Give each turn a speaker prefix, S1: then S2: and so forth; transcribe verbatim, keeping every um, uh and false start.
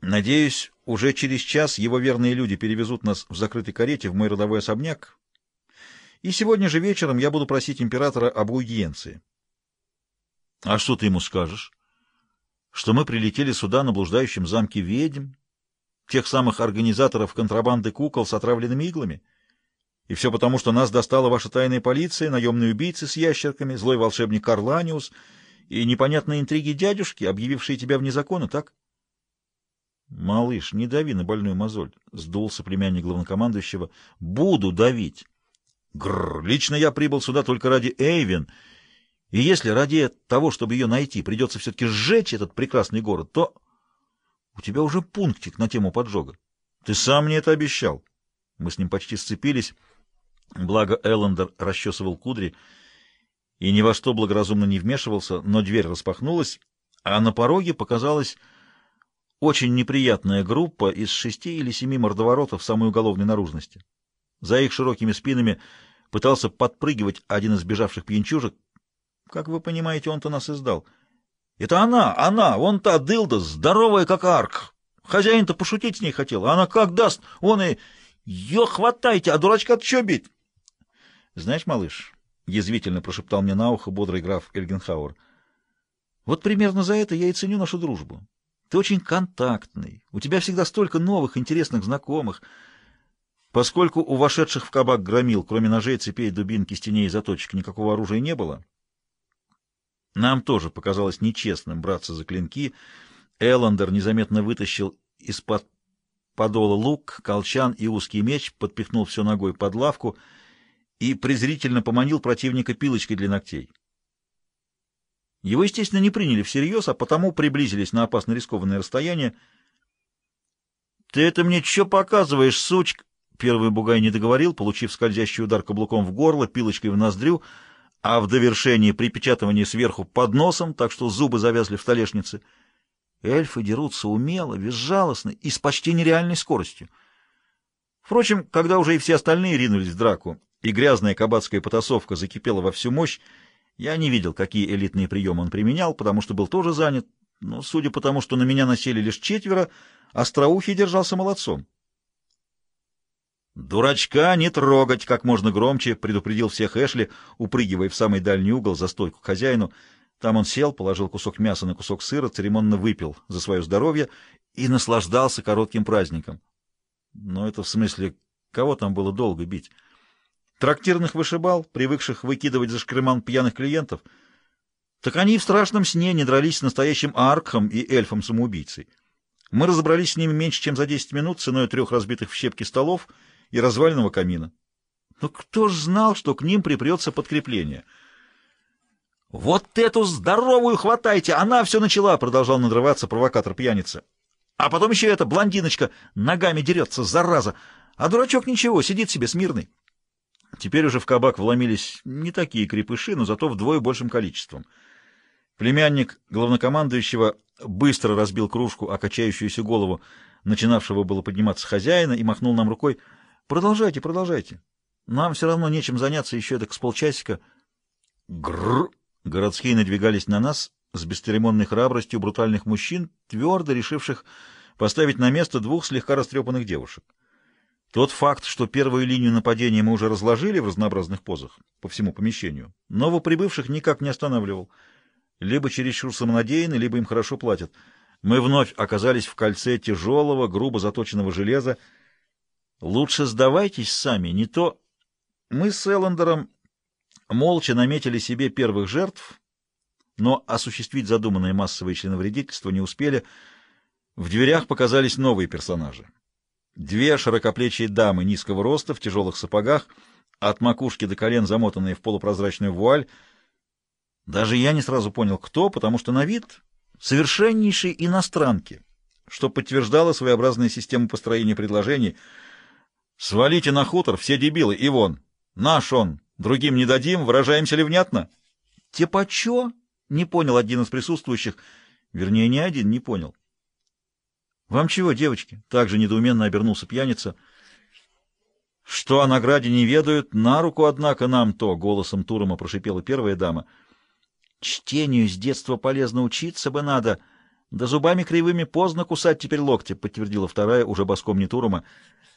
S1: Надеюсь, уже через час его верные люди перевезут нас в закрытой карете в мой родовой особняк, и сегодня же вечером я буду просить императора об аудиенции. — А что ты ему скажешь? Что мы прилетели сюда на блуждающем замке ведьм, тех самых организаторов контрабанды кукол с отравленными иглами? И все потому, что нас достала ваша тайная полиция, наемные убийцы с ящерками, злой волшебник Карланиус и непонятные интриги дядюшки, объявившие тебя вне закона, так? — Малыш, не дави на больную мозоль, — сдулся племянник главнокомандующего. — Буду давить. Гррр, лично я прибыл сюда только ради Эйвен, и если ради того, чтобы ее найти, придется все-таки сжечь этот прекрасный город, то у тебя уже пунктик на тему поджога. Ты сам мне это обещал. Мы с ним почти сцепились, благо Эллендер расчесывал кудри и ни во что благоразумно не вмешивался, но дверь распахнулась, а на пороге показалась очень неприятная группа из шести или семи мордоворотов самой уголовной наружности. За их широкими спинами пытался подпрыгивать один из бежавших пьянчужек. Как вы понимаете, он-то нас издал. Это она, она, вон та дылда, здоровая как арк. Хозяин-то пошутить с ней хотел, а она как даст, он и... Ее хватайте, а дурачка-то что бить? Знаешь, малыш, — язвительно прошептал мне на ухо бодрый граф Эльгенхауэр, — вот примерно за это я и ценю нашу дружбу. Ты очень контактный, у тебя всегда столько новых интересных знакомых. Поскольку у вошедших в кабак громил, кроме ножей, цепей, дубин, кистеней и заточек, никакого оружия не было, нам тоже показалось нечестным браться за клинки. Эллендер незаметно вытащил из-под подола лук, колчан и узкий меч, подпихнул все ногой под лавку и презрительно поманил противника пилочкой для ногтей. Его, естественно, не приняли всерьез, а потому приблизились на опасно рискованное расстояние. — Ты это мне что показываешь, сучка? Первый бугай не договорил, получив скользящий удар каблуком в горло, пилочкой в ноздрю, а в довершении припечатывание сверху под носом, так что зубы завязли в столешнице. Эльфы дерутся умело, безжалостно и с почти нереальной скоростью. Впрочем, когда уже и все остальные ринулись в драку, и грязная кабацкая потасовка закипела во всю мощь, я не видел, какие элитные приемы он применял, потому что был тоже занят, но, судя по тому, что на меня насели лишь четверо, остроухий держался молодцом. «Дурачка не трогать!» — как можно громче предупредил всех Эшли, упрыгивая в самый дальний угол за стойку к хозяину. Там он сел, положил кусок мяса на кусок сыра, церемонно выпил за свое здоровье и наслаждался коротким праздником. Но это в смысле, кого там было долго бить? Трактирных вышибал, привыкших выкидывать за шкрыман пьяных клиентов? Так они и в страшном сне не дрались с настоящим аркхом и эльфом-самоубийцей. Мы разобрались с ними меньше, чем за десять минут, ценой трех разбитых в щепки столов и разваленного камина. Но кто ж знал, что к ним припрется подкрепление? — Вот эту здоровую хватайте! Она все начала! — продолжал надрываться провокатор-пьяница. — А потом еще эта блондиночка ногами дерется, зараза! А дурачок ничего, сидит себе смирный. Теперь уже в кабак вломились не такие крепыши, но зато вдвое большим количеством. Племянник главнокомандующего быстро разбил кружку о качающуюся голову начинавшего было подниматься хозяина и махнул нам рукой. «Продолжайте, продолжайте. Нам все равно нечем заняться еще эдак с полчасика». Грррр! Городские надвигались на нас с бесцеремонной храбростью брутальных мужчин, твердо решивших поставить на место двух слегка растрепанных девушек. Тот факт, что первую линию нападения мы уже разложили в разнообразных позах по всему помещению, новоприбывших никак не останавливал. Либо чересчур самонадеянны, либо им хорошо платят. Мы вновь оказались в кольце тяжелого, грубо заточенного железа. Лучше сдавайтесь сами, не то... Мы с Эллендером молча наметили себе первых жертв, но осуществить задуманное массовое членовредительство не успели. В дверях показались новые персонажи. Две широкоплечие дамы низкого роста в тяжелых сапогах, от макушки до колен замотанные в полупрозрачную вуаль. Даже я не сразу понял, кто, потому что на вид совершеннейшие иностранки, что подтверждало своеобразная система построения предложений. «Свалите на хутор, все дебилы, и вон! Наш он! Другим не дадим, выражаемся ли внятно?» «Типа чё?» — не понял один из присутствующих. Вернее, ни один не понял. «Вам чего, девочки?» — также недоуменно обернулся пьяница. «Что о награде не ведают, на руку, однако, нам то!» — голосом Турома прошипела первая дама. «Чтению с детства полезно учиться бы надо!» Да зубами кривыми поздно кусать теперь локти, подтвердила вторая, уже боском Нетурума.